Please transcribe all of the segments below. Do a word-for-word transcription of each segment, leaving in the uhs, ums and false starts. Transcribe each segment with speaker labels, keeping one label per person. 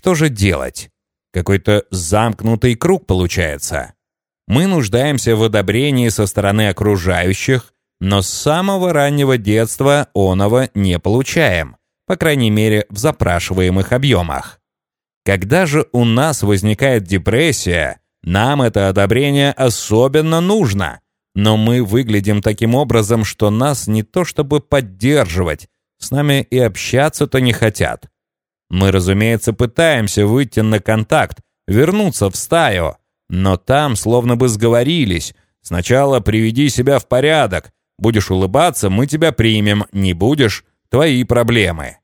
Speaker 1: Что же делать? Какой-то замкнутый круг получается. Мы нуждаемся в одобрении со стороны окружающих, но с самого раннего детства оного не получаем, по крайней мере в запрашиваемых объемах. Когда же у нас возникает депрессия, нам это одобрение особенно нужно, но мы выглядим таким образом, что нас не то чтобы поддерживать, с нами и общаться-то не хотят. Мы, разумеется, пытаемся выйти на контакт, вернуться в стаю, но там словно бы сговорились. Сначала приведи себя в порядок. Будешь улыбаться, мы тебя примем. Не будешь — твои проблемы.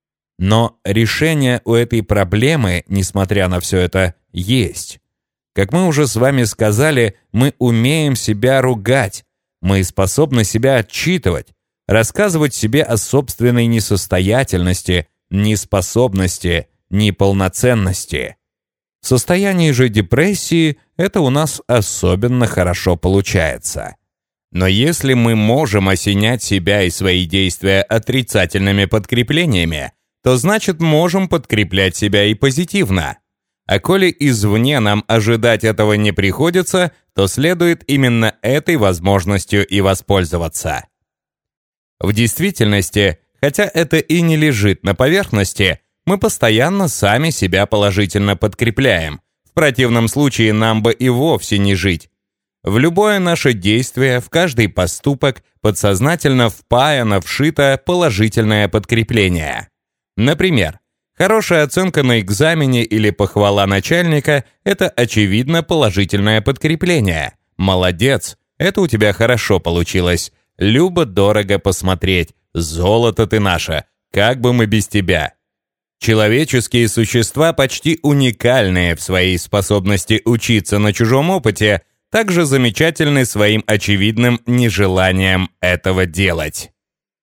Speaker 1: Но решение у этой проблемы, несмотря на все это, есть. Как мы уже с вами сказали, мы умеем себя ругать. Мы способны себя отчитывать, рассказывать себе о собственной несостоятельности, неспособности, неполноценности. В состоянии же депрессии это у нас особенно хорошо получается. Но если мы можем осенять себя и свои действия отрицательными подкреплениями, то значит можем подкреплять себя и позитивно. А коли извне нам ожидать этого не приходится, то следует именно этой возможностью и воспользоваться. В действительности, хотя это и не лежит на поверхности, мы постоянно сами себя положительно подкрепляем. В противном случае нам бы и вовсе не жить. В любое наше действие, в каждый поступок подсознательно впаяно, вшито положительное подкрепление. Например, хорошая оценка на экзамене или похвала начальника – это очевидно положительное подкрепление. Молодец, это у тебя хорошо получилось. Любо-дорого посмотреть. Золото ты наше, как бы мы без тебя. Человеческие существа почти уникальные в своей способности учиться на чужом опыте, также замечательны своим очевидным нежеланием этого делать.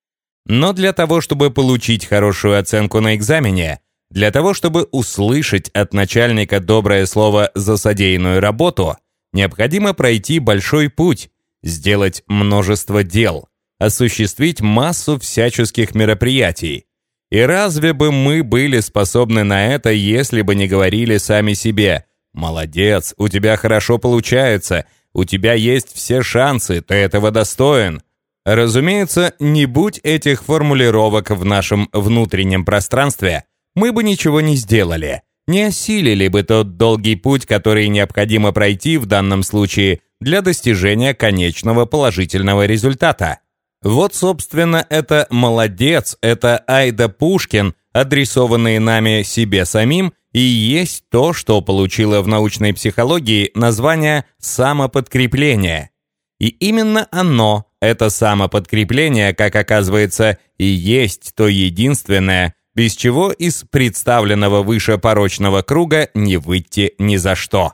Speaker 1: Но для того, чтобы получить хорошую оценку на экзамене, для того, чтобы услышать от начальника доброе слово за содеянную работу, необходимо пройти большой путь, сделать множество дел, осуществить массу всяческих мероприятий. И разве бы мы были способны на это, если бы не говорили сами себе: «Молодец, у тебя хорошо получается, у тебя есть все шансы, ты этого достоин». Разумеется, не будь этих формулировок в нашем внутреннем пространстве, мы бы ничего не сделали, не осилили бы тот долгий путь, который необходимо пройти в данном случае для достижения конечного положительного результата. Вот, собственно, это «молодец», это «Айда Пушкин», адресованные нами себе самим, и есть то, что получило в научной психологии название «самоподкрепление». И именно оно, это самоподкрепление, как оказывается, и есть то единственное, без чего из представленного выше порочного круга не выйти ни за что.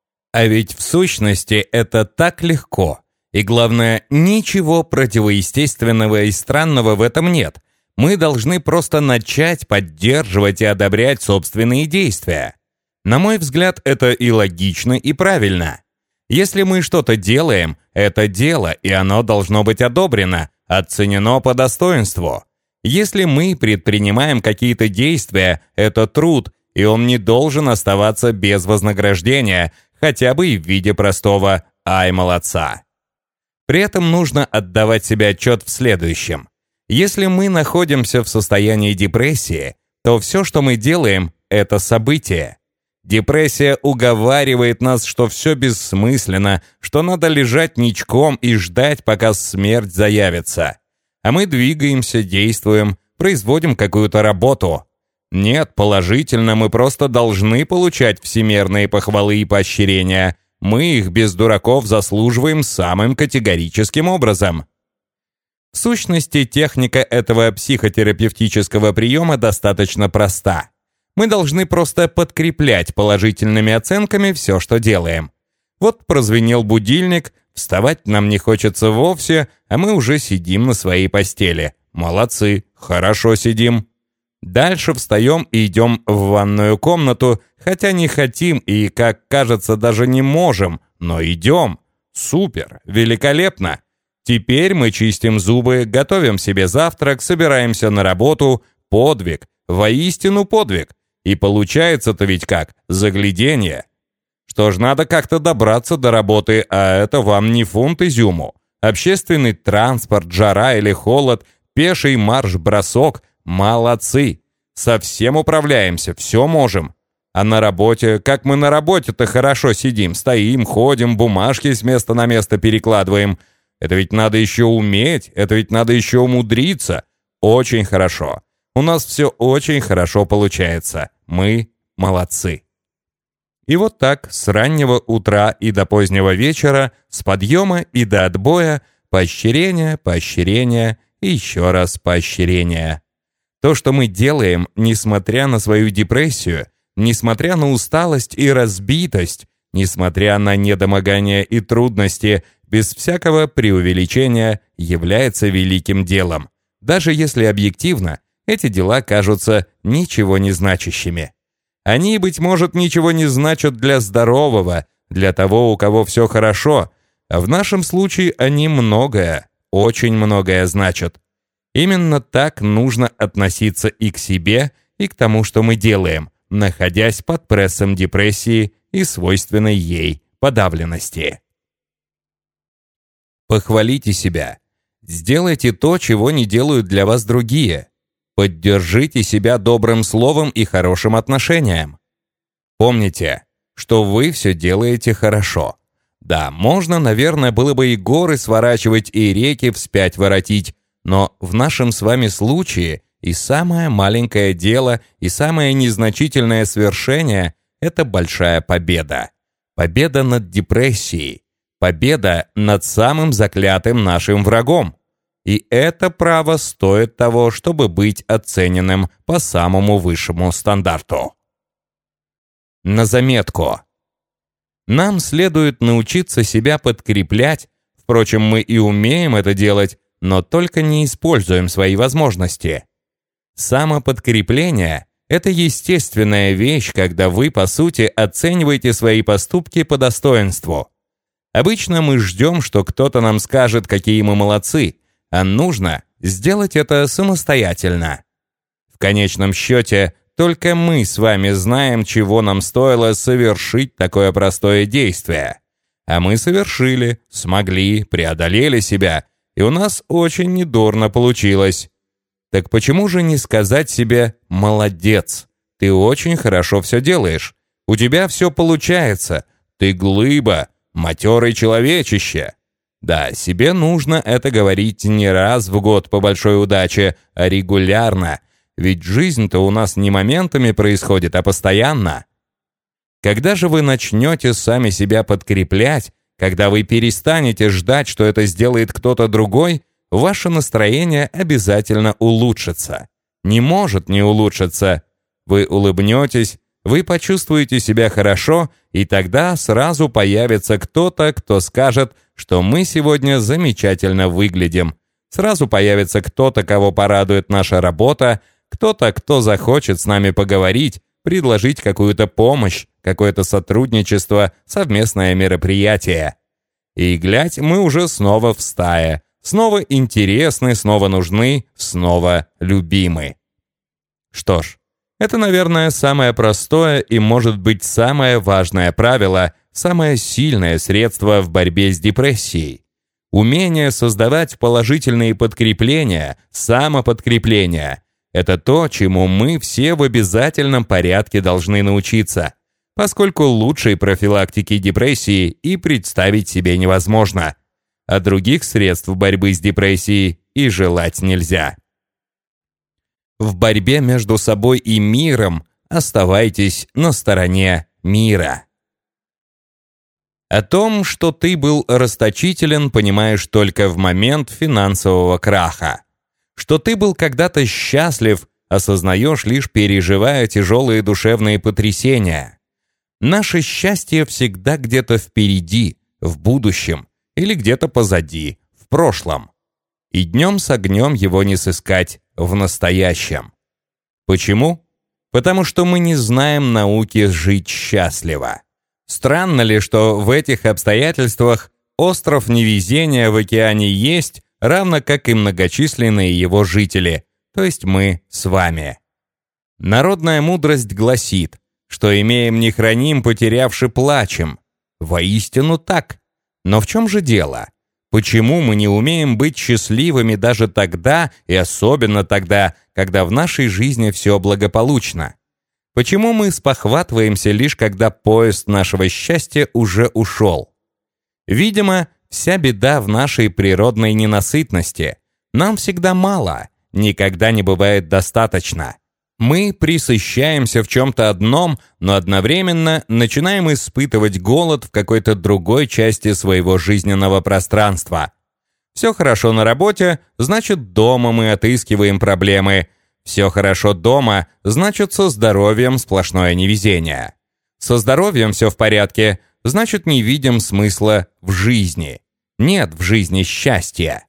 Speaker 1: А ведь в сущности это так легко. И главное, ничего противоестественного и странного в этом нет. Мы должны просто начать поддерживать и одобрять собственные действия. На мой взгляд, это и логично, и правильно. Если мы что-то делаем, это дело, и оно должно быть одобрено, оценено по достоинству. Если мы предпринимаем какие-то действия, это труд, и он не должен оставаться без вознаграждения, хотя бы и в виде простого «ай, молодца». При этом нужно отдавать себе отчет в следующем. Если мы находимся в состоянии депрессии, то все, что мы делаем, это событие. Депрессия уговаривает нас, что все бессмысленно, что надо лежать ничком и ждать, пока смерть заявится. А мы двигаемся, действуем, производим какую-то работу. Нет, положительно, мы просто должны получать всемирные похвалы и поощрения. Мы их без дураков заслуживаем самым категорическим образом. В сущности, техника этого психотерапевтического приема достаточно проста. Мы должны просто подкреплять положительными оценками все, что делаем. Вот прозвенел будильник, вставать нам не хочется вовсе, а мы уже сидим на своей постели. Молодцы, хорошо сидим. Дальше встаем и идем в ванную комнату, хотя не хотим и, как кажется, даже не можем, но идем. Супер, великолепно. Теперь мы чистим зубы, готовим себе завтрак, собираемся на работу. Подвиг, воистину подвиг. И получается-то ведь как? Загляденье. Что ж, надо как-то добраться до работы, а это вам не фунт изюму. Общественный транспорт, жара или холод, пеший марш-бросок – молодцы. Совсем управляемся, все можем. А на работе, как мы на работе-то хорошо сидим, стоим, ходим, бумажки с места на место перекладываем. Это ведь надо еще уметь, это ведь надо еще умудриться. Очень хорошо. У нас все очень хорошо получается. Мы молодцы. И вот так, с раннего утра и до позднего вечера, с подъема и до отбоя, поощрение, поощрение и еще раз поощрение. То, что мы делаем, несмотря на свою депрессию, несмотря на усталость и разбитость, несмотря на недомогание и трудности, без всякого преувеличения, является великим делом. Даже если объективно, эти дела кажутся ничего не значащими. Они, быть может, ничего не значат для здорового, для того, у кого все хорошо, а в нашем случае они многое, очень многое значат. Именно так нужно относиться и к себе, и к тому, что мы делаем, находясь под прессом депрессии и свойственной ей подавленности. Похвалите себя. Сделайте то, чего не делают для вас другие. Поддержите себя добрым словом и хорошим отношением. Помните, что вы все делаете хорошо. Да, можно, наверное, было бы и горы сворачивать, и реки вспять воротить, но в нашем с вами случае и самое маленькое дело, и самое незначительное свершение – это большая победа. Победа над депрессией. Победа над самым заклятым нашим врагом. И это право стоит того, чтобы быть оцененным по самому высшему стандарту. На заметку. Нам следует научиться себя подкреплять, впрочем, мы и умеем это делать, но только не используем свои возможности. Самоподкрепление – это естественная вещь, когда вы, по сути, оцениваете свои поступки по достоинству. Обычно мы ждем, что кто-то нам скажет, какие мы молодцы, а нужно сделать это самостоятельно. В конечном счете, только мы с вами знаем, чего нам стоило совершить такое простое действие. А мы совершили, смогли, преодолели себя, и у нас очень недурно получилось. Так почему же не сказать себе «молодец»? Ты очень хорошо все делаешь. У тебя все получается. Ты глыба, матерый человечище. Да, себе нужно это говорить не раз в год по большой удаче, а регулярно. Ведь жизнь-то у нас не моментами происходит, а постоянно. Когда же вы начнете сами себя подкреплять, когда вы перестанете ждать, что это сделает кто-то другой, ваше настроение обязательно улучшится. Не может не улучшиться. Вы улыбнетесь, вы почувствуете себя хорошо, и тогда сразу появится кто-то, кто скажет, что мы сегодня замечательно выглядим. Сразу появится кто-то, кого порадует наша работа, кто-то, кто захочет с нами поговорить, предложить какую-то помощь, какое-то сотрудничество, совместное мероприятие. И глядь, мы уже снова в стае, снова интересны, снова нужны, снова любимы. Что ж, это, наверное, самое простое и, может быть, самое важное правило, самое сильное средство в борьбе с депрессией. Умение создавать положительные подкрепления, самоподкрепления – это то, чему мы все в обязательном порядке должны научиться, поскольку лучшей профилактики депрессии и представить себе невозможно, а других средств борьбы с депрессией и желать нельзя. В борьбе между собой и миром оставайтесь на стороне мира. О том, что ты был расточителен, понимаешь только в момент финансового краха. Что ты был когда-то счастлив, осознаешь, лишь переживая тяжелые душевные потрясения. Наше счастье всегда где-то впереди, в будущем, или где-то позади, в прошлом. И днем с огнем его не сыскать в настоящем. Почему? Потому что мы не знаем науки жить счастливо. Странно ли, что в этих обстоятельствах остров невезения в океане есть, равно как и многочисленные его жители, то есть мы с вами. Народная мудрость гласит, что имеем не храним, потерявши плачем. Воистину так. Но в чем же дело? Почему мы не умеем быть счастливыми даже тогда, и особенно тогда, когда в нашей жизни все благополучно? Почему мы спохватываемся лишь когда поезд нашего счастья уже ушел? Видимо, вся беда в нашей природной ненасытности. Нам всегда мало, никогда не бывает достаточно. Мы присыщаемся в чем-то одном, но одновременно начинаем испытывать голод в какой-то другой части своего жизненного пространства. Все хорошо на работе, значит, дома мы отыскиваем проблемы. Все хорошо дома, значит, со здоровьем сплошное невезение. Со здоровьем все в порядке, значит, не видим смысла в жизни. Нет в жизни счастья.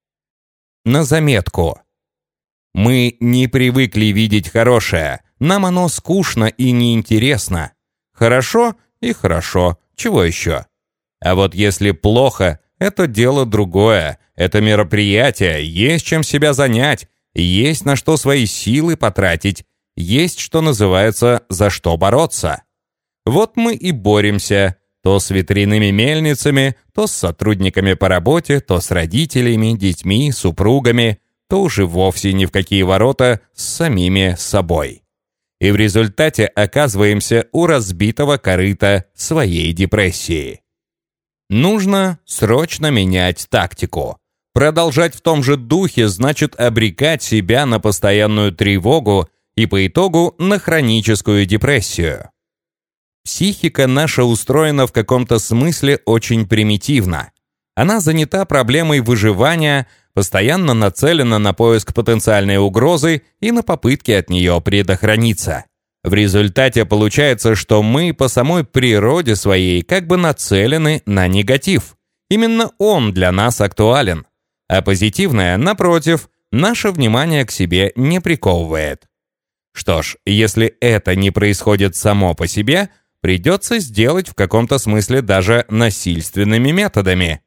Speaker 1: На заметку. Мы не привыкли видеть хорошее, нам оно скучно и неинтересно. Хорошо и хорошо, чего еще? А вот если плохо, это дело другое, это мероприятие, есть чем себя занять, есть на что свои силы потратить, есть, что называется, за что бороться. Вот мы и боремся, то с ветряными мельницами, то с сотрудниками по работе, то с родителями, детьми, супругами, то уже вовсе ни в какие ворота с самими собой. И в результате оказываемся у разбитого корыта своей депрессии. Нужно срочно менять тактику. Продолжать в том же духе значит обрекать себя на постоянную тревогу и по итогу на хроническую депрессию. Психика наша устроена в каком-то смысле очень примитивно. Она занята проблемой выживания, постоянно нацелена на поиск потенциальной угрозы и на попытки от нее предохраниться. В результате получается, что мы по самой природе своей как бы нацелены на негатив. Именно он для нас актуален. А позитивное, напротив, наше внимание к себе не приковывает. Что ж, если это не происходит само по себе, придется сделать в каком-то смысле даже насильственными методами.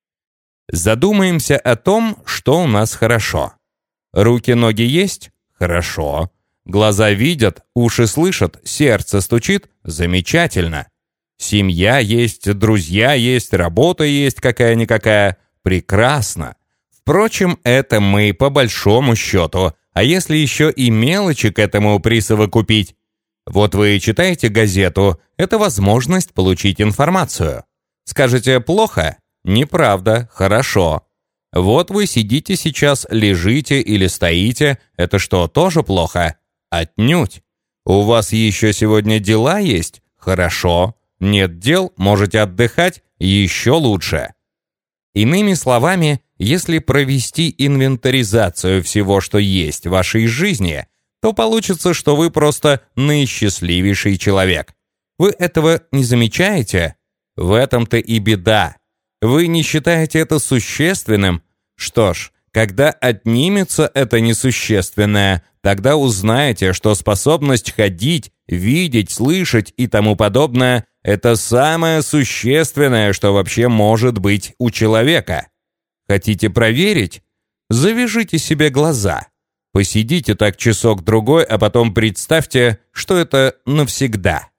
Speaker 1: Задумаемся о том, что у нас хорошо. Руки-ноги есть? Хорошо. Глаза видят, уши слышат, сердце стучит? Замечательно. Семья есть, друзья есть, работа есть какая-никакая? Прекрасно. Впрочем, это мы по большому счету, а если еще и мелочи к этому присовокупить? Вот вы читаете газету, это возможность получить информацию. Скажете «плохо»? Неправда, хорошо. Вот вы сидите сейчас, лежите или стоите, это что, тоже плохо? Отнюдь. У вас еще сегодня дела есть? Хорошо. Нет дел, можете отдыхать? Еще лучше. Иными словами, если провести инвентаризацию всего, что есть в вашей жизни, то получится, что вы просто наисчастливейший человек. Вы этого не замечаете? В этом-то и беда. Вы не считаете это существенным? Что ж, когда отнимется это несущественное, тогда узнаете, что способность ходить, видеть, слышать и тому подобное – это самое существенное, что вообще может быть у человека. Хотите проверить? Завяжите себе глаза. Посидите так часок-другой, а потом представьте, что это навсегда.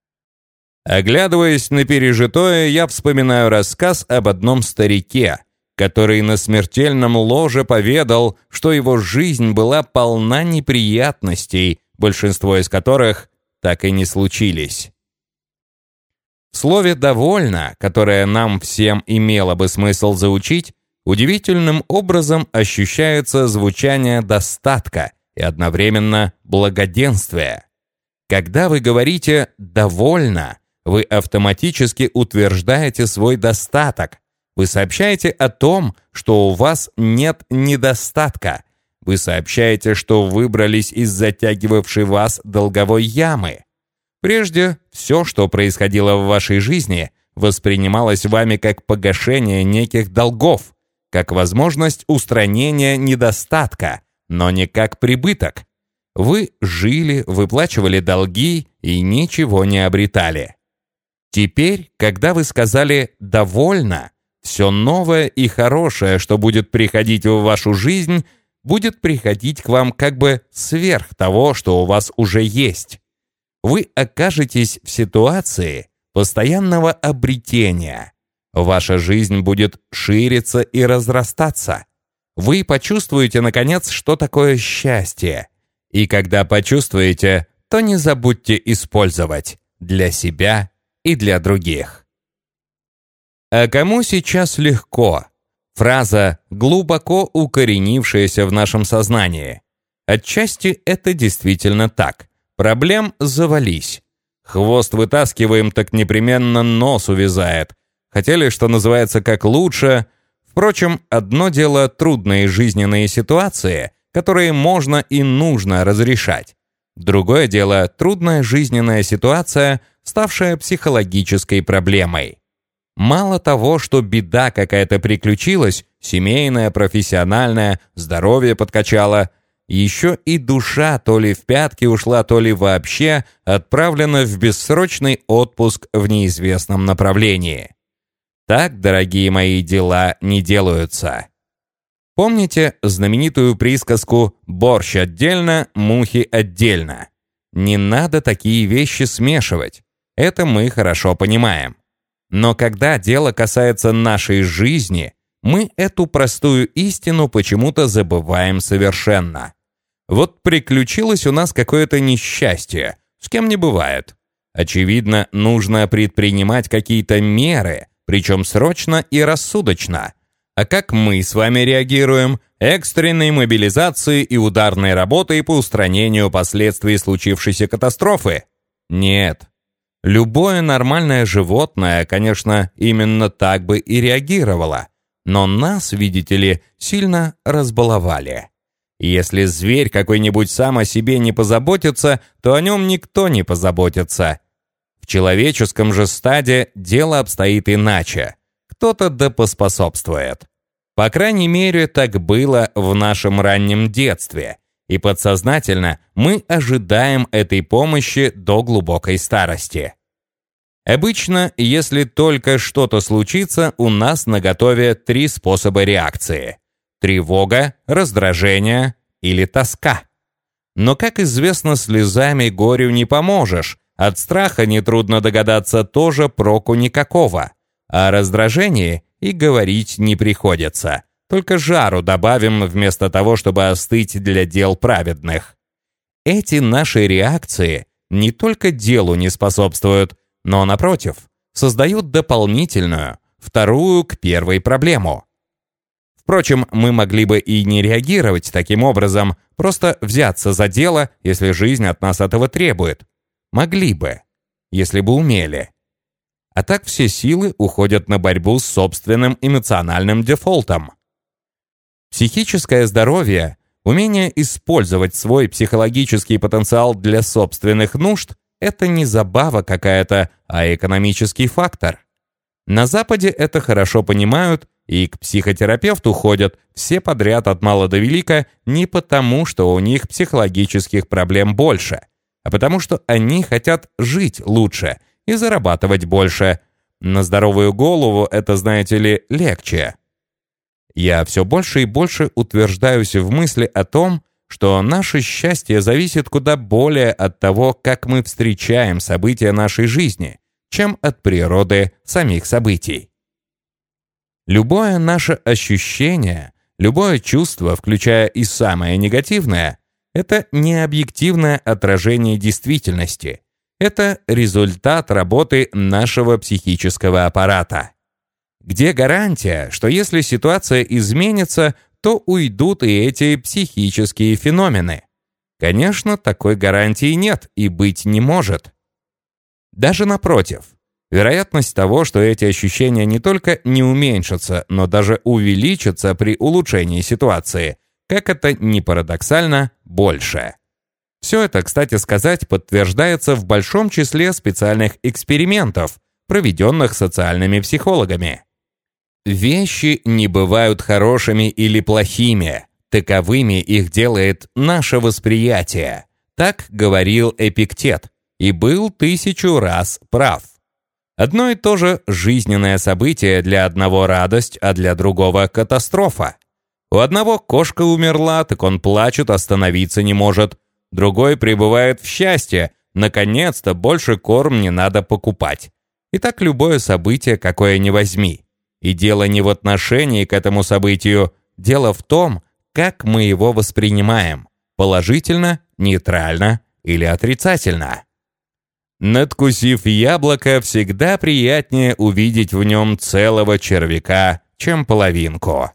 Speaker 1: Оглядываясь на пережитое, я вспоминаю рассказ об одном старике, который на смертельном ложе поведал, что его жизнь была полна неприятностей, большинство из которых так и не случились. В слове «довольно», которое нам всем имело бы смысл заучить, удивительным образом ощущается звучание достатка и одновременно благоденствия. Когда вы говорите «довольно», вы автоматически утверждаете свой достаток. Вы сообщаете о том, что у вас нет недостатка. Вы сообщаете, что выбрались из затягивавшей вас долговой ямы. Прежде все, что происходило в вашей жизни, воспринималось вами как погашение неких долгов, как возможность устранения недостатка, но не как прибыток. Вы жили, выплачивали долги и ничего не обретали. Теперь, когда вы сказали «довольно», все новое и хорошее, что будет приходить в вашу жизнь, будет приходить к вам как бы сверх того, что у вас уже есть. Вы окажетесь в ситуации постоянного обретения. Ваша жизнь будет шириться и разрастаться. Вы почувствуете, наконец, что такое счастье. И когда почувствуете, то не забудьте использовать для себя и для других. А кому сейчас легко? Фраза, глубоко укоренившаяся в нашем сознании. Отчасти это действительно так. Проблем завались. Хвост вытаскиваем, так непременно нос увязает. Хотели, что называется, как лучше. Впрочем, одно дело трудные жизненные ситуации, которые можно и нужно разрешать. Другое дело трудная жизненная ситуация, ставшая психологической проблемой. Мало того, что беда какая-то приключилась, семейная, профессиональная, здоровье подкачало, еще и душа то ли в пятки ушла, то ли вообще отправлена в бессрочный отпуск в неизвестном направлении. Так, дорогие мои, дела не делаются. Помните знаменитую присказку «борщ отдельно, мухи отдельно»? Не надо такие вещи смешивать. Это мы хорошо понимаем. Но когда дело касается нашей жизни, мы эту простую истину почему-то забываем совершенно. Вот приключилось у нас какое-то несчастье, с кем не бывает. Очевидно, нужно предпринимать какие-то меры, причем срочно и рассудочно. А как мы с вами реагируем? Экстренной мобилизацией и ударной работой по устранению последствий случившейся катастрофы? Нет. Любое нормальное животное, конечно, именно так бы и реагировало. Но нас, видите ли, сильно разбаловали. Если зверь какой-нибудь сам о себе не позаботится, то о нем никто не позаботится. В человеческом же стаде дело обстоит иначе. Кто-то да поспособствует. По крайней мере, так было в нашем раннем детстве. И подсознательно мы ожидаем этой помощи до глубокой старости. Обычно, если только что-то случится, у нас наготове три способа реакции. Тревога, раздражение или тоска. Но, как известно, слезами горю не поможешь. От страха, нетрудно догадаться, тоже проку никакого. О раздражении и говорить не приходится. Только жару добавим вместо того, чтобы остыть для дел праведных. Эти наши реакции не только делу не способствуют, но, напротив, создают дополнительную, вторую к первой проблему. Впрочем, мы могли бы и не реагировать таким образом, просто взяться за дело, если жизнь от нас этого требует. Могли бы, если бы умели. А так все силы уходят на борьбу с собственным эмоциональным дефолтом. Психическое здоровье, умение использовать свой психологический потенциал для собственных нужд – это не забава какая-то, а экономический фактор. На Западе это хорошо понимают, и к психотерапевту ходят все подряд от мала до велика не потому, что у них психологических проблем больше, а потому что они хотят жить лучше и зарабатывать больше. На здоровую голову это, знаете ли, легче. Я все больше и больше утверждаюсь в мысли о том, что наше счастье зависит куда более от того, как мы встречаем события нашей жизни, чем от природы самих событий. Любое наше ощущение, любое чувство, включая и самое негативное, это не объективное отражение действительности. Это результат работы нашего психического аппарата. Где гарантия, что если ситуация изменится, то уйдут и эти психические феномены? Конечно, такой гарантии нет и быть не может. Даже напротив, вероятность того, что эти ощущения не только не уменьшатся, но даже увеличатся при улучшении ситуации, как это ни парадоксально, больше. Все это, кстати сказать, подтверждается в большом числе специальных экспериментов, проведенных социальными психологами. Вещи не бывают хорошими или плохими, таковыми их делает наше восприятие. Так говорил Эпиктет, и был тысячу раз прав. Одно и то же жизненное событие для одного радость, а для другого катастрофа. У одного кошка умерла, так он плачет, остановиться не может. Другой пребывает в счастье. Наконец-то больше корм не надо покупать. И так любое событие, какое ни возьми. И дело не в отношении к этому событию. Дело в том, как мы его воспринимаем. Положительно, нейтрально или отрицательно. Надкусив яблоко, всегда приятнее увидеть в нем целого червяка, чем половинку.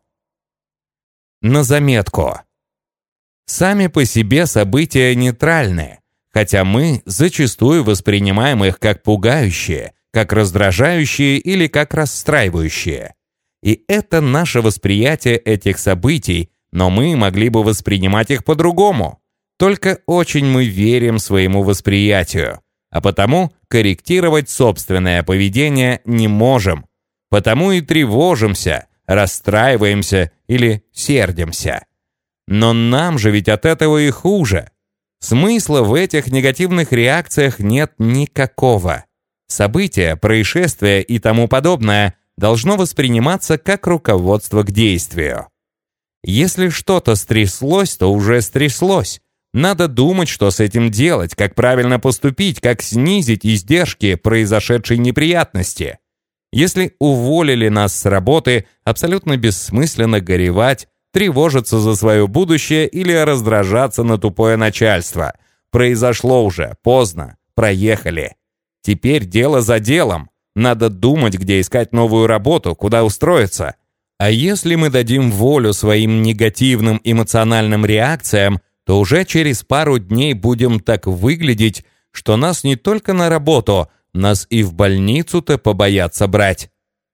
Speaker 1: На заметку. Сами по себе события нейтральны, хотя мы зачастую воспринимаем их как пугающие, как раздражающие или как расстраивающие. И это наше восприятие этих событий, но мы могли бы воспринимать их по-другому. Только очень мы верим своему восприятию, а потому корректировать собственное поведение не можем, потому и тревожимся, расстраиваемся или сердимся. Но нам же ведь от этого и хуже. Смысла в этих негативных реакциях нет никакого. События, происшествия и тому подобное должно восприниматься как руководство к действию. Если что-то стряслось, то уже стряслось. Надо думать, что с этим делать, как правильно поступить, как снизить издержки произошедшей неприятности. Если уволили нас с работы, абсолютно бессмысленно горевать, тревожиться за свое будущее или раздражаться на тупое начальство. Произошло уже, поздно, проехали. Теперь дело за делом. Надо думать, где искать новую работу, куда устроиться. А если мы дадим волю своим негативным эмоциональным реакциям, то уже через пару дней будем так выглядеть, что нас не только на работу, нас и в больницу-то побоятся брать.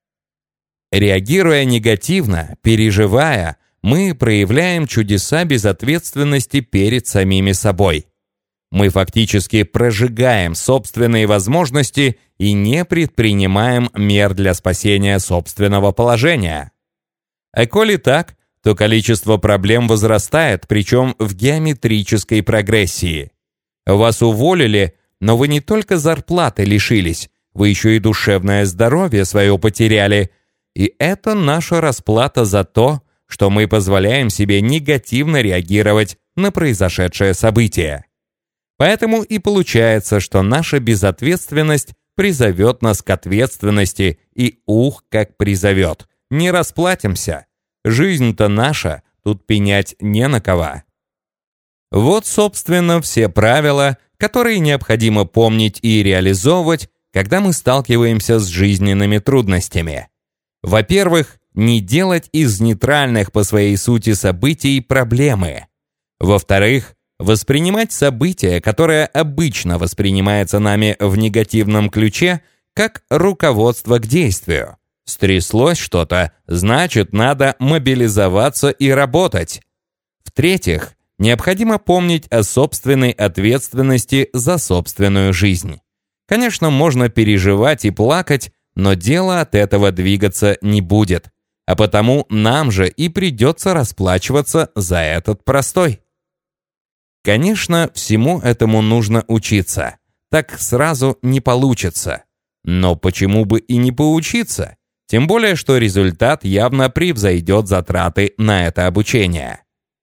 Speaker 1: Реагируя негативно, переживая, мы проявляем чудеса безответственности перед самими собой. Мы фактически прожигаем собственные возможности и не предпринимаем мер для спасения собственного положения. А коли так, то количество проблем возрастает, причем в геометрической прогрессии. Вас уволили, но вы не только зарплаты лишились, вы еще и душевное здоровье свое потеряли. И это наша расплата за то, что мы позволяем себе негативно реагировать на произошедшее событие. Поэтому и получается, что наша безответственность призовет нас к ответственности, и ух, как призовет. Не расплатимся. Жизнь-то наша, тут пенять не на кого. Вот, собственно, все правила, которые необходимо помнить и реализовывать, когда мы сталкиваемся с жизненными трудностями. Во-первых, не делать из нейтральных по своей сути событий проблемы. Во-вторых, воспринимать событие, которое обычно воспринимается нами в негативном ключе, как руководство к действию. Стряслось что-то, значит, надо мобилизоваться и работать. В-третьих, необходимо помнить о собственной ответственности за собственную жизнь. Конечно, можно переживать и плакать, но дело от этого двигаться не будет. А потому нам же и придется расплачиваться за этот простой. Конечно, всему этому нужно учиться. Так сразу не получится. Но почему бы и не поучиться? Тем более, что результат явно превзойдет затраты на это обучение.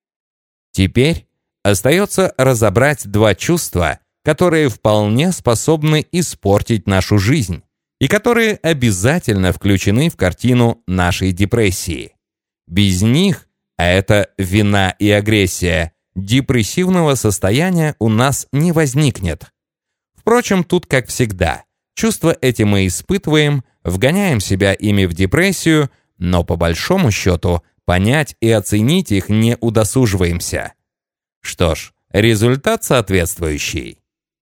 Speaker 1: Теперь остается разобрать два чувства, которые вполне способны испортить нашу жизнь и которые обязательно включены в картину нашей депрессии. Без них, а это вина и агрессия, депрессивного состояния у нас не возникнет. Впрочем, тут как всегда. Чувства эти мы испытываем, вгоняем себя ими в депрессию, но по большому счету понять и оценить их не удосуживаемся. Что ж, результат соответствующий.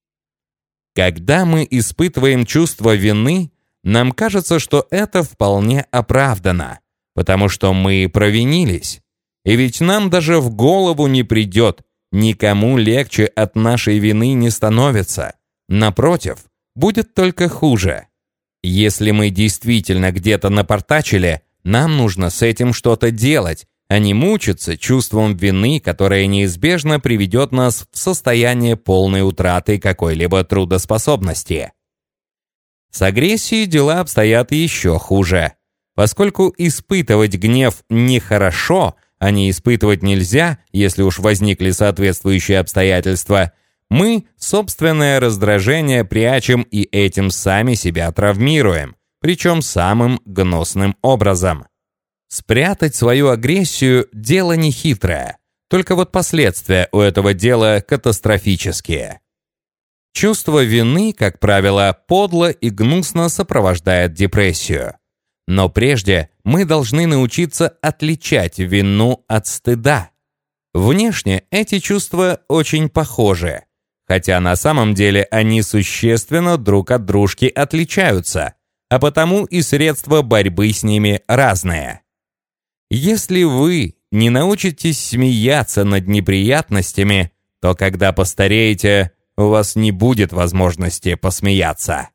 Speaker 1: Когда мы испытываем чувство вины, нам кажется, что это вполне оправдано, потому что мы провинились. И ведь нам даже в голову не придет, никому легче от нашей вины не становится. Напротив, будет только хуже. Если мы действительно где-то напортачили, нам нужно с этим что-то делать, а не мучиться чувством вины, которое неизбежно приведет нас в состояние полной утраты какой-либо трудоспособности. С агрессией дела обстоят еще хуже. Поскольку испытывать гнев нехорошо, а не испытывать нельзя, если уж возникли соответствующие обстоятельства, мы собственное раздражение прячем и этим сами себя травмируем, причем самым гнусным образом. Спрятать свою агрессию – дело нехитрое, только вот последствия у этого дела катастрофические. Чувство вины, как правило, подло и гнусно сопровождает депрессию. Но прежде мы должны научиться отличать вину от стыда. Внешне эти чувства очень похожи, хотя на самом деле они существенно друг от дружки отличаются, а потому и средства борьбы с ними разные. Если вы не научитесь смеяться над неприятностями, то когда постареете, у вас не будет возможности посмеяться.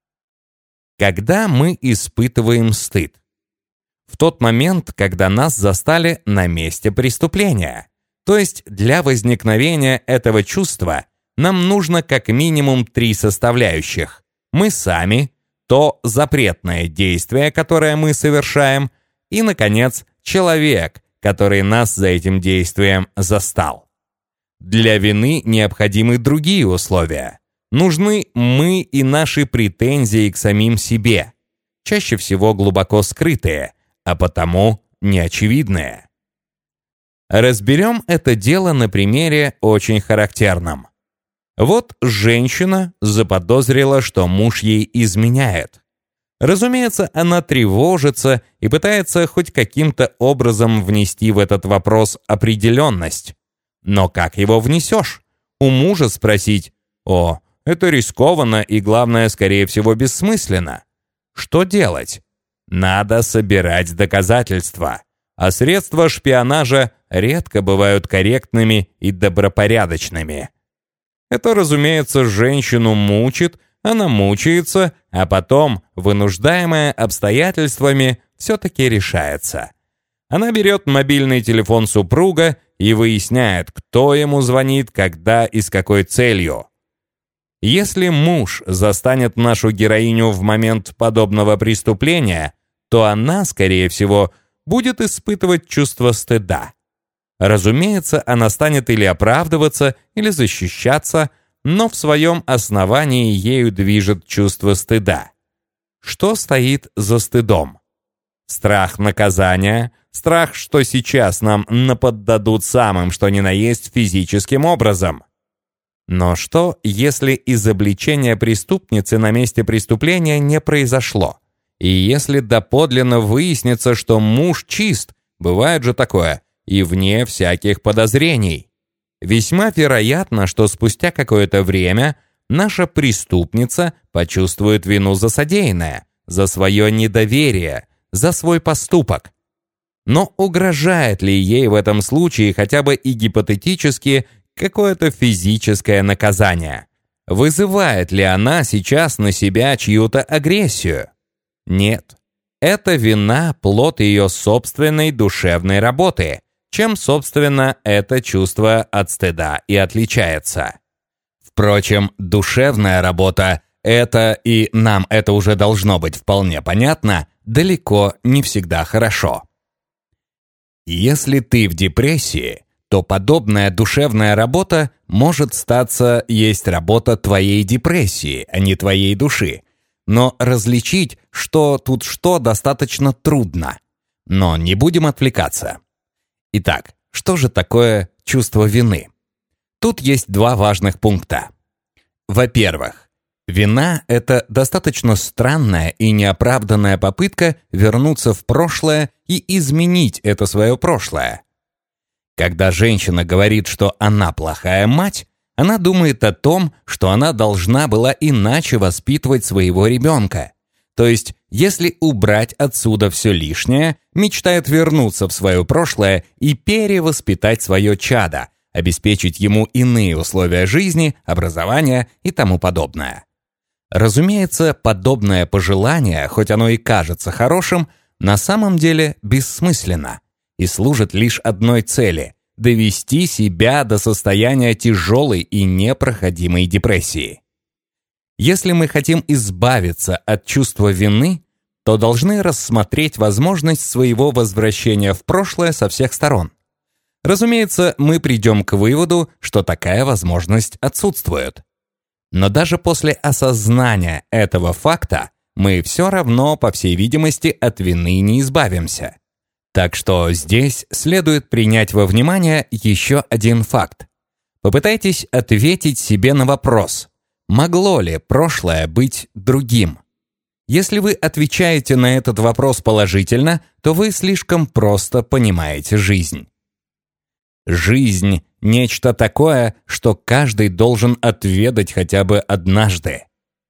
Speaker 1: Когда мы испытываем стыд? В тот момент, когда нас застали на месте преступления. То есть для возникновения этого чувства нам нужно как минимум три составляющих. Мы сами, то запретное действие, которое мы совершаем, и, наконец, человек, который нас за этим действием застал. Для вины необходимы другие условия. Нужны мы и наши претензии к самим себе, чаще всего глубоко скрытые, а потому неочевидные. Разберем это дело на примере очень характерном. Вот женщина заподозрила, что муж ей изменяет. Разумеется, она тревожится и пытается хоть каким-то образом внести в этот вопрос определенность. Но как его внесешь? У мужа спросить: «О, это рискованно и, главное, скорее всего, бессмысленно». Что делать? Надо собирать доказательства. А средства шпионажа редко бывают корректными и добропорядочными. Это, разумеется, женщину мучит, она мучается, а потом, вынуждаемая обстоятельствами, все-таки решается. Она берет мобильный телефон супруга и выясняет, кто ему звонит, когда и с какой целью. Если муж застанет нашу героиню в момент подобного преступления, то она, скорее всего, будет испытывать чувство стыда. Разумеется, она станет или оправдываться, или защищаться, но в своем основании ею движет чувство стыда. Что стоит за стыдом? Страх наказания, страх, что сейчас нам наподдадут самым что ни на есть физическим образом. Но что, если изобличение преступницы на месте преступления не произошло? И если доподлинно выяснится, что муж чист, бывает же такое, и вне всяких подозрений. Весьма вероятно, что спустя какое-то время наша преступница почувствует вину за содеянное, за свое недоверие, за свой поступок. Но угрожает ли ей в этом случае хотя бы и гипотетически какое-то физическое наказание? Вызывает ли она сейчас на себя чью-то агрессию? Нет. Это вина – плод ее собственной душевной работы, чем, собственно, это чувство от стыда и отличается. Впрочем, душевная работа – это, и нам это уже должно быть вполне понятно, далеко не всегда хорошо. Если ты в депрессии, то подобная душевная работа может статься есть работа твоей депрессии, а не твоей души. Но различить, что тут что, достаточно трудно. Но не будем отвлекаться. Итак, что же такое чувство вины? Тут есть два важных пункта. Во-первых, вина – это достаточно странная и неоправданная попытка вернуться в прошлое и изменить это свое прошлое. Когда женщина говорит, что она плохая мать, она думает о том, что она должна была иначе воспитывать своего ребенка. То есть, если убрать отсюда все лишнее, мечтает вернуться в свое прошлое и перевоспитать свое чадо, обеспечить ему иные условия жизни, образования и тому подобное. Разумеется, подобное пожелание, хоть оно и кажется хорошим, на самом деле бессмысленно и служит лишь одной цели – довести себя до состояния тяжелой и непроходимой депрессии. Если мы хотим избавиться от чувства вины, то должны рассмотреть возможность своего возвращения в прошлое со всех сторон. Разумеется, мы придем к выводу, что такая возможность отсутствует. Но даже после осознания этого факта мы все равно, по всей видимости, от вины не избавимся. Так что здесь следует принять во внимание еще один факт. Попытайтесь ответить себе на вопрос, могло ли прошлое быть другим? Если вы отвечаете на этот вопрос положительно, то вы слишком просто понимаете жизнь. Жизнь – нечто такое, что каждый должен отведать хотя бы однажды.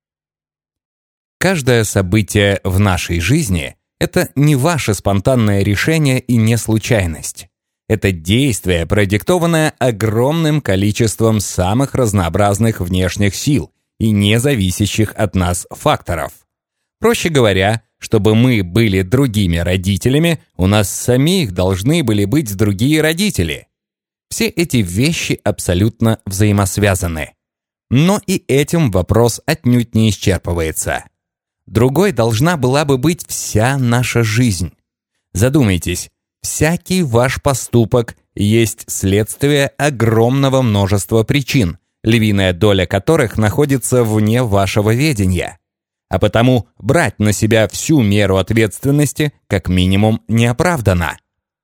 Speaker 1: Каждое событие в нашей жизни – это не ваше спонтанное решение и не случайность. Это действие, продиктованное огромным количеством самых разнообразных внешних сил и не зависящих от нас факторов. Проще говоря, чтобы мы были другими родителями, у нас самих должны были быть другие родители. Все эти вещи абсолютно взаимосвязаны. Но и этим вопрос отнюдь не исчерпывается. Другой должна была бы быть вся наша жизнь. Задумайтесь, всякий ваш поступок есть следствие огромного множества причин, львиная доля которых находится вне вашего ведения. А потому брать на себя всю меру ответственности как минимум неоправданно.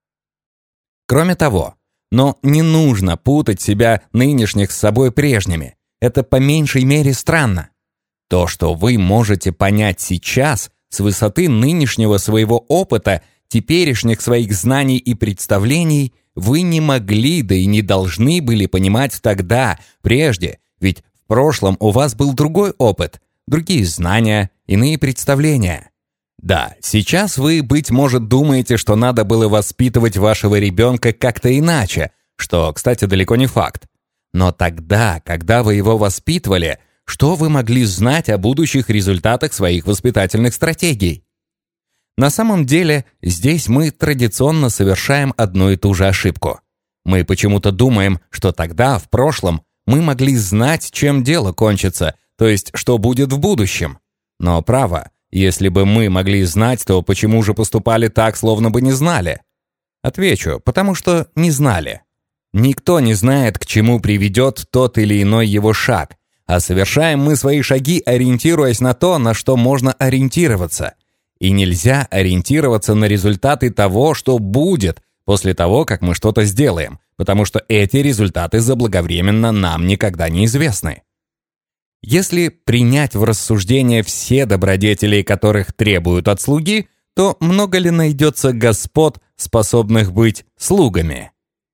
Speaker 1: Кроме того, но не нужно путать себя нынешних с собой прежними. Это по меньшей мере странно. То, что вы можете понять сейчас, с высоты нынешнего своего опыта, теперешних своих знаний и представлений, вы не могли, да и не должны были понимать тогда, прежде, ведь в прошлом у вас был другой опыт, другие знания, иные представления. Да, сейчас вы, быть может, думаете, что надо было воспитывать вашего ребенка как-то иначе, что, кстати, далеко не факт. Но тогда, когда вы его воспитывали, что вы могли знать о будущих результатах своих воспитательных стратегий? На самом деле, здесь мы традиционно совершаем одну и ту же ошибку. Мы почему-то думаем, что тогда, в прошлом, мы могли знать, чем дело кончится, то есть, что будет в будущем. Но право, если бы мы могли знать, то почему же поступали так, словно бы не знали? Отвечу, потому что не знали. Никто не знает, к чему приведет тот или иной его шаг, а совершаем мы свои шаги, ориентируясь на то, на что можно ориентироваться. И нельзя ориентироваться на результаты того, что будет после того, как мы что-то сделаем, потому что эти результаты заблаговременно нам никогда не известны. Если принять в рассуждение все добродетели, которых требуют от слуги, то много ли найдется господ, способных быть слугами?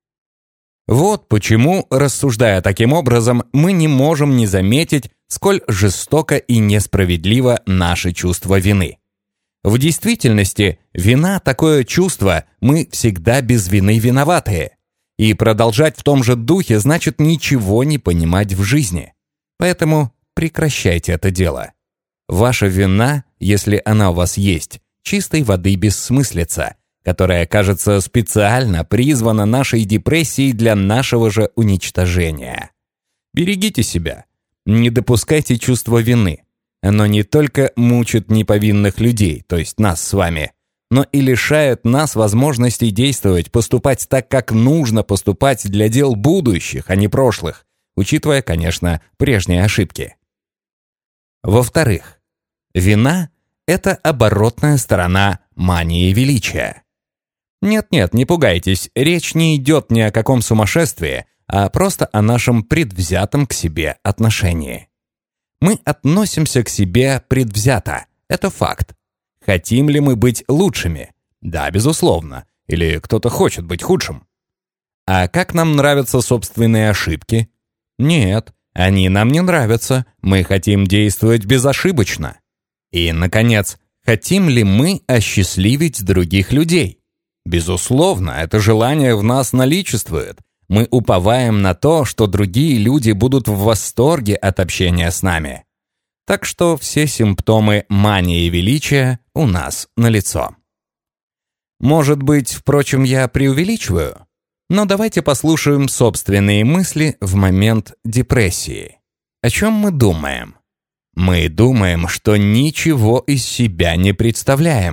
Speaker 1: Вот почему, рассуждая таким образом, мы не можем не заметить, сколь жестоко и несправедливо наше чувство вины. В действительности, вина – такое чувство, мы всегда без вины виноватые. И продолжать в том же духе значит ничего не понимать в жизни. Поэтому прекращайте это дело. Ваша вина, если она у вас есть, чистой воды бессмыслица, которая, кажется, специально призвана нашей депрессией для нашего же уничтожения. Берегите себя. Не допускайте чувства вины. Оно не только мучит неповинных людей, то есть нас с вами, но и лишает нас возможности действовать, поступать так, как нужно поступать для дел будущих, а не прошлых, учитывая, конечно, прежние ошибки. Во-вторых, вина – это оборотная сторона мании величия. Нет-нет, не пугайтесь, речь не идет ни о каком сумасшествии, а просто о нашем предвзятом к себе отношении. Мы относимся к себе предвзято, это факт. Хотим ли мы быть лучшими? Да, безусловно. Или кто-то хочет быть худшим. А как нам нравятся собственные ошибки? Нет, они нам не нравятся, мы хотим действовать безошибочно. И, наконец, хотим ли мы осчастливить других людей? Безусловно, это желание в нас наличествует. Мы уповаем на то, что другие люди будут в восторге от общения с нами. Так что все симптомы мании величия у нас налицо. Может быть, впрочем, я преувеличиваю? Но давайте послушаем собственные мысли в момент депрессии. О чем мы думаем? Мы думаем, что ничего из себя не представляем.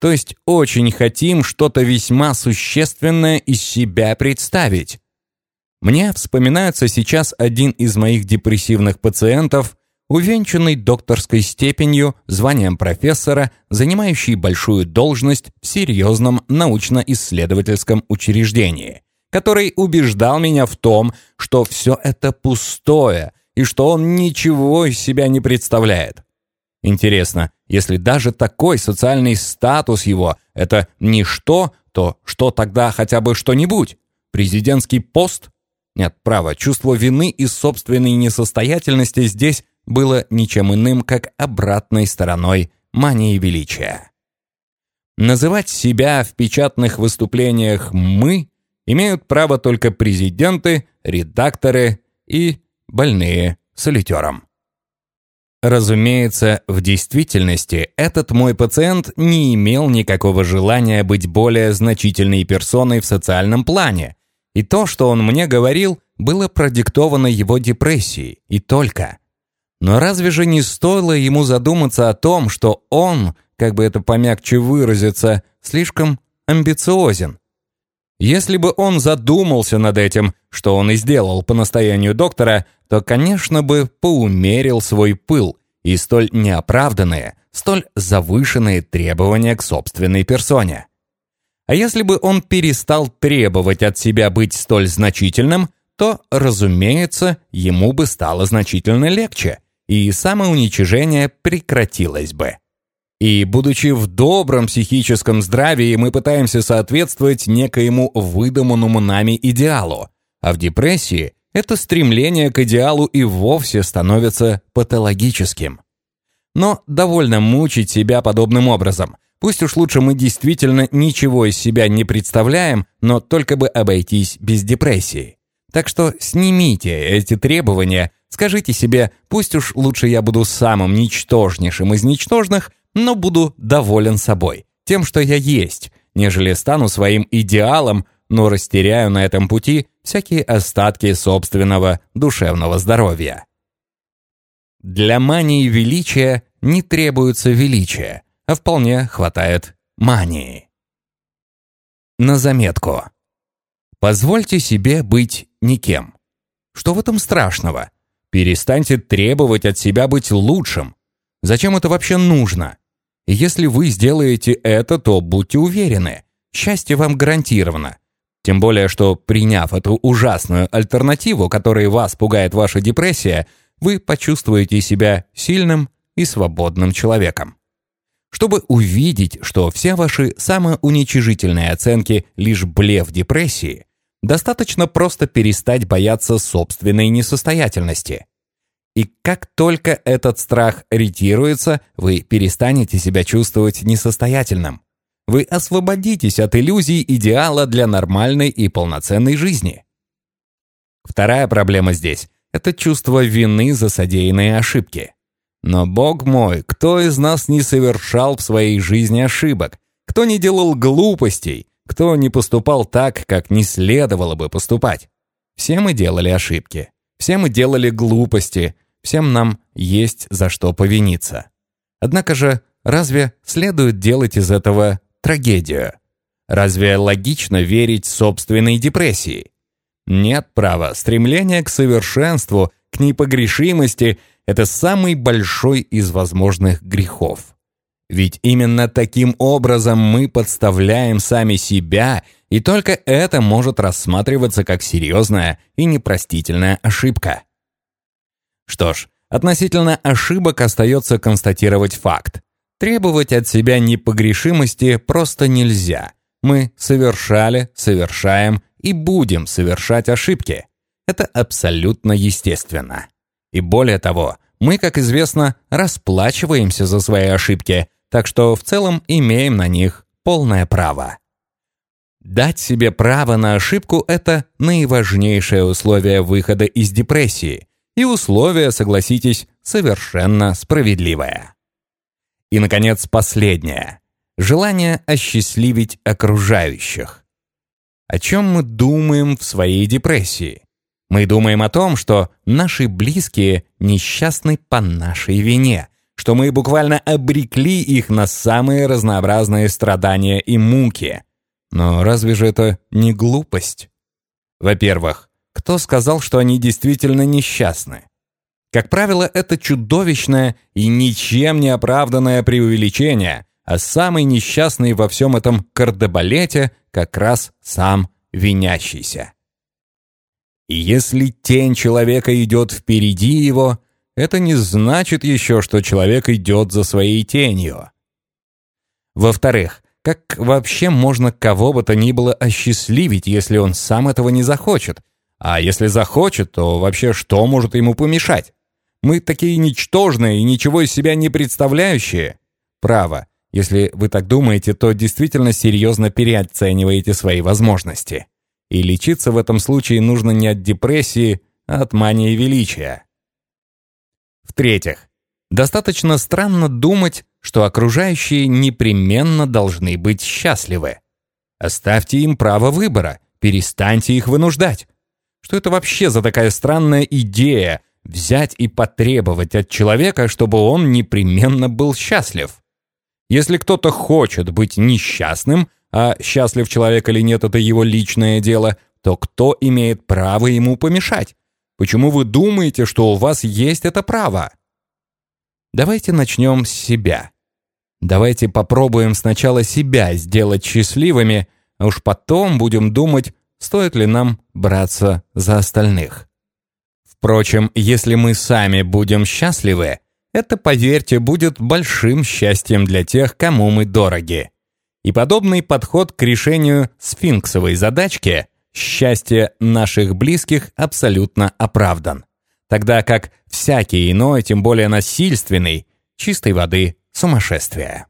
Speaker 1: То есть очень хотим что-то весьма существенное из себя представить. Мне вспоминается сейчас один из моих депрессивных пациентов, увенчанный докторской степенью, званием профессора, занимающий большую должность в серьезном научно-исследовательском учреждении, который убеждал меня в том, что все это пустое и что он ничего из себя не представляет. Интересно, если даже такой социальный статус его – это ничто, то что тогда хотя бы что-нибудь? Президентский пост? Нет, право, чувство вины и собственной несостоятельности здесь было ничем иным, как обратной стороной мании величия. Называть себя в печатных выступлениях «мы» имеют право только президенты, редакторы и больные солитером. Разумеется, в действительности этот мой пациент не имел никакого желания быть более значительной персоной в социальном плане, и то, что он мне говорил, было продиктовано его депрессией, и только. Но разве же не стоило ему задуматься о том, что он, как бы это помягче выразиться, слишком амбициозен? Если бы он задумался над этим, что он и сделал по настоянию доктора, то, конечно бы, поумерил свой пыл и столь неоправданные, столь завышенные требования к собственной персоне. А если бы он перестал требовать от себя быть столь значительным, то, разумеется, ему бы стало значительно легче, и самоуничижение прекратилось бы. И, будучи в добром психическом здравии, мы пытаемся соответствовать некоему выдуманному нами идеалу, а в депрессии это стремление к идеалу и вовсе становится патологическим. Но довольно мучить себя подобным образом. Пусть уж лучше мы действительно ничего из себя не представляем, но только бы обойтись без депрессии. Так что снимите эти требования, скажите себе, пусть уж лучше я буду самым ничтожнейшим из ничтожных, но буду доволен собой, тем, что я есть, нежели стану своим идеалом, но растеряю на этом пути всякие остатки собственного душевного здоровья. Для мании величия не требуется величия, а вполне хватает мании. На заметку. Позвольте себе быть никем. Что в этом страшного? Перестаньте требовать от себя быть лучшим. Зачем это вообще нужно? И если вы сделаете это, то будьте уверены, счастье вам гарантировано. Тем более, что приняв эту ужасную альтернативу, которой вас пугает ваша депрессия, вы почувствуете себя сильным и свободным человеком. Чтобы увидеть, что все ваши самоуничижительные оценки лишь блеф депрессии, достаточно просто перестать бояться собственной несостоятельности. И как только этот страх ретируется, вы перестанете себя чувствовать несостоятельным. Вы освободитесь от иллюзий идеала для нормальной и полноценной жизни. Вторая проблема здесь – это чувство вины за содеянные ошибки. Но, Бог мой, кто из нас не совершал в своей жизни ошибок? Кто не делал глупостей? Кто не поступал так, как не следовало бы поступать? Все мы делали ошибки. Все мы делали глупости. Всем нам есть за что повиниться. Однако же, разве следует делать из этого трагедию? Разве логично верить собственной депрессии? Нет права. Стремление к совершенству, к непогрешимости – это самый большой из возможных грехов. Ведь именно таким образом мы подставляем сами себя, и только это может рассматриваться как серьезная и непростительная ошибка. Что ж, относительно ошибок остается констатировать факт. Требовать от себя непогрешимости просто нельзя. Мы совершали, совершаем и будем совершать ошибки. Это абсолютно естественно. И более того, мы, как известно, расплачиваемся за свои ошибки, так что в целом имеем на них полное право. Дать себе право на ошибку – это наиважнейшее условие выхода из депрессии, и условие, согласитесь, совершенно справедливое. И, наконец, последнее – желание осчастливить окружающих. О чем мы думаем в своей депрессии? Мы думаем о том, что наши близкие несчастны по нашей вине, что мы буквально обрекли их на самые разнообразные страдания и муки. Но разве же это не глупость? Во-первых, кто сказал, что они действительно несчастны? Как правило, это чудовищное и ничем не оправданное преувеличение, а самый несчастный во всем этом кардебалете как раз сам винящийся. И если тень человека идет впереди его, это не значит еще, что человек идет за своей тенью. Во-вторых, как вообще можно кого бы то ни было осчастливить, если он сам этого не захочет? А если захочет, то вообще что может ему помешать? Мы такие ничтожные и ничего из себя не представляющие. Право, если вы так думаете, то действительно серьезно переоцениваете свои возможности. И лечиться в этом случае нужно не от депрессии, а от мании величия. В-третьих, достаточно странно думать, что окружающие непременно должны быть счастливы. Оставьте им право выбора, перестаньте их вынуждать. Что это вообще за такая странная идея – взять и потребовать от человека, чтобы он непременно был счастлив? Если кто-то хочет быть несчастным, а счастлив человек или нет – это его личное дело, то кто имеет право ему помешать? Почему вы думаете, что у вас есть это право? Давайте начнем с себя. Давайте попробуем сначала себя сделать счастливыми, а уж потом будем думать, стоит ли нам браться за остальных. Впрочем, если мы сами будем счастливы, это, поверьте, будет большим счастьем для тех, кому мы дороги. И подобный подход к решению сфинксовой задачки «счастье наших близких» абсолютно оправдан. Тогда как всякий иной, тем более насильственный, чистой воды сумасшествие.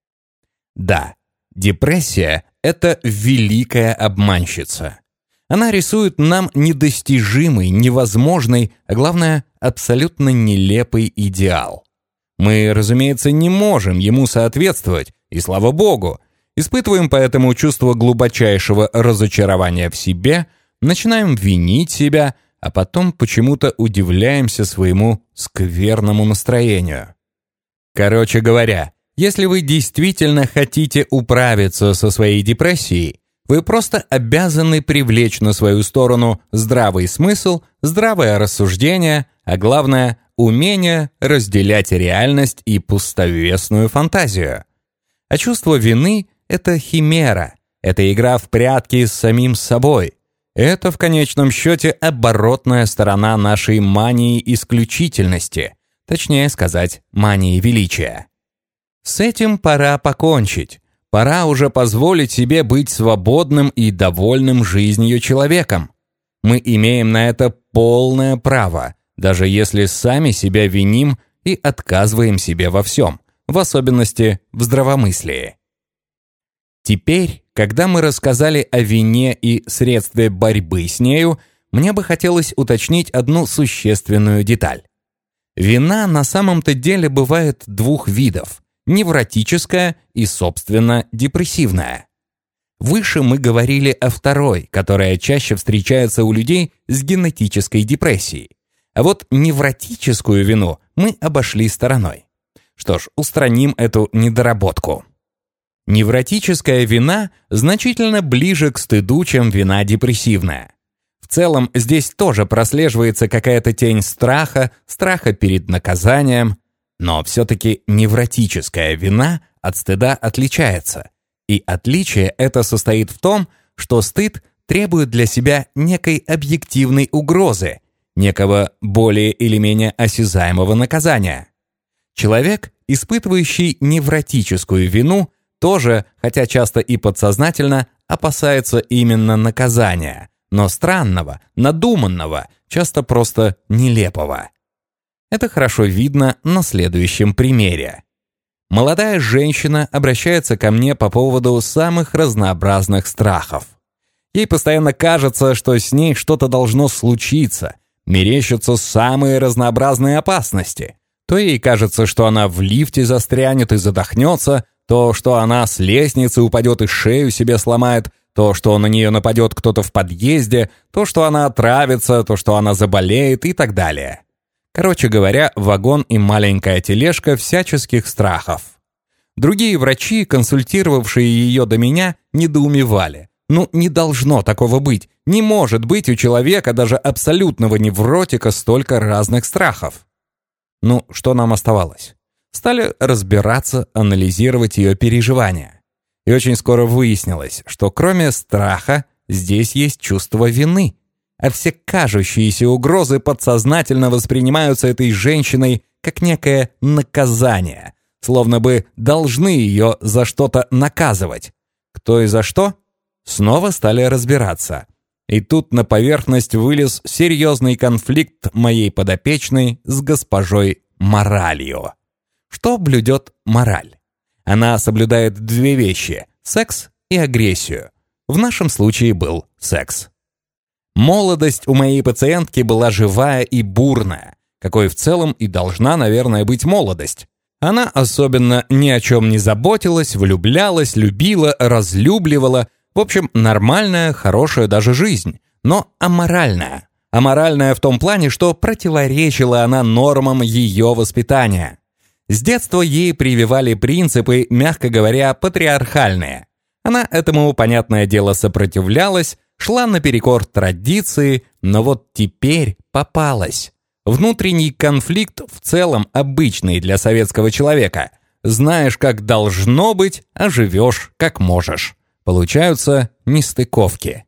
Speaker 1: Да, депрессия – это великая обманщица. Она рисует нам недостижимый, невозможный, а главное, абсолютно нелепый идеал. Мы, разумеется, не можем ему соответствовать, и слава богу, испытываем поэтому чувство глубочайшего разочарования в себе, начинаем винить себя, а потом почему-то удивляемся своему скверному настроению. Короче говоря, если вы действительно хотите управиться со своей депрессией, вы просто обязаны привлечь на свою сторону здравый смысл, здравое рассуждение, а главное – умение разделять реальность и пустовесную фантазию. А чувство вины – это химера, это игра в прятки с самим собой. Это, в конечном счете, оборотная сторона нашей мании исключительности, точнее сказать, мании величия. С этим пора покончить. Пора уже позволить себе быть свободным и довольным жизнью человеком. Мы имеем на это полное право, даже если сами себя виним и отказываем себе во всем, в особенности в здравомыслии. Теперь, когда мы рассказали о вине и средстве борьбы с нею, мне бы хотелось уточнить одну существенную деталь. Вина на самом-то деле бывает двух видов – невротическая и, собственно, депрессивная. Выше мы говорили о второй, которая чаще встречается у людей с генетической депрессией. А вот невротическую вину мы обошли стороной. Что ж, устраним эту недоработку. Невротическая вина значительно ближе к стыду, чем вина депрессивная. В целом, здесь тоже прослеживается какая-то тень страха, страха перед наказанием, но все-таки невротическая вина от стыда отличается. И отличие это состоит в том, что стыд требует для себя некой объективной угрозы, некого более или менее осязаемого наказания. Человек, испытывающий невротическую вину, тоже, хотя часто и подсознательно, опасается именно наказания, но странного, надуманного, часто просто нелепого. Это хорошо видно на следующем примере. Молодая женщина обращается ко мне по поводу самых разнообразных страхов. Ей постоянно кажется, что с ней что-то должно случиться, мерещатся самые разнообразные опасности. То ей кажется, что она в лифте застрянет и задохнется, то, что она с лестницы упадет и шею себе сломает, то, что на нее нападет кто-то в подъезде, то, что она отравится, то, что она заболеет и так далее. Короче говоря, вагон и маленькая тележка всяческих страхов. Другие врачи, консультировавшие ее до меня, недоумевали. Ну, не должно такого быть. Не может быть у человека, даже абсолютного невротика, столько разных страхов. Ну, что нам оставалось? Стали разбираться, анализировать ее переживания. И очень скоро выяснилось, что кроме страха, здесь есть чувство вины. А все кажущиеся угрозы подсознательно воспринимаются этой женщиной как некое наказание, словно бы должны ее за что-то наказывать. Кто и за что? Снова стали разбираться. И тут на поверхность вылез серьезный конфликт моей подопечной с госпожой моралью. Что блюдет мораль? Она соблюдает две вещи – секс и агрессию. В нашем случае был секс. Молодость у моей пациентки была живая и бурная, какой в целом и должна, наверное, быть молодость. Она особенно ни о чем не заботилась, влюблялась, любила, разлюбливала. В общем, нормальная, хорошая даже жизнь, но аморальная. Аморальная в том плане, что противоречила она нормам ее воспитания. С детства ей прививали принципы, мягко говоря, патриархальные. Она этому, понятное дело, сопротивлялась, шла наперекор традиции, но вот теперь попалась. Внутренний конфликт в целом обычный для советского человека. Знаешь, как должно быть, а живешь, как можешь. Получаются нестыковки.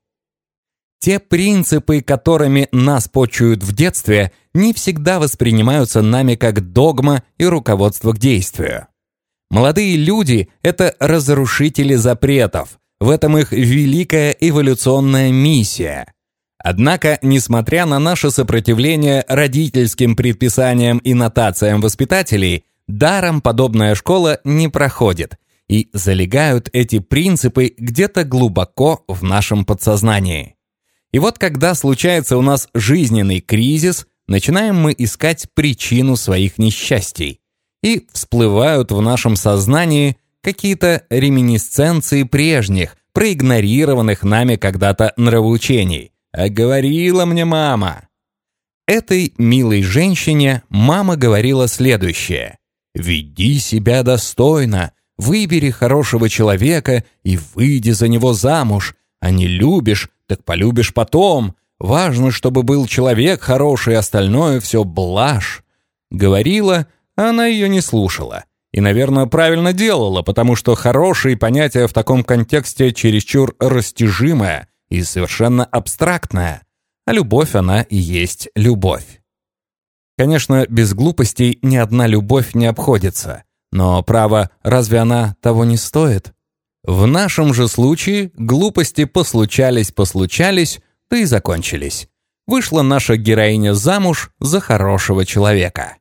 Speaker 1: Те принципы, которыми нас почуют в детстве, не всегда воспринимаются нами как догма и руководство к действию. Молодые люди – это разрушители запретов. В этом их великая эволюционная миссия. Однако, несмотря на наше сопротивление родительским предписаниям и нотациям воспитателей, даром подобная школа не проходит, и залегают эти принципы где-то глубоко в нашем подсознании. И вот когда случается у нас жизненный кризис, начинаем мы искать причину своих несчастий. И всплывают в нашем сознании какие-то реминисценции прежних, проигнорированных нами когда-то нравоучений. А говорила мне мама. Этой милой женщине мама говорила следующее. «Веди себя достойно, выбери хорошего человека и выйди за него замуж. А не любишь, так полюбишь потом. Важно, чтобы был человек хороший, остальное все блажь». Говорила, а она ее не слушала. И, наверное, правильно делала, потому что хорошие понятия в таком контексте чересчур растяжимое и совершенно абстрактное. А любовь она и есть любовь. Конечно, без глупостей ни одна любовь не обходится. Но, право, разве она того не стоит? В нашем же случае глупости послучались-послучались, да и закончились. Вышла наша героиня замуж за хорошего человека.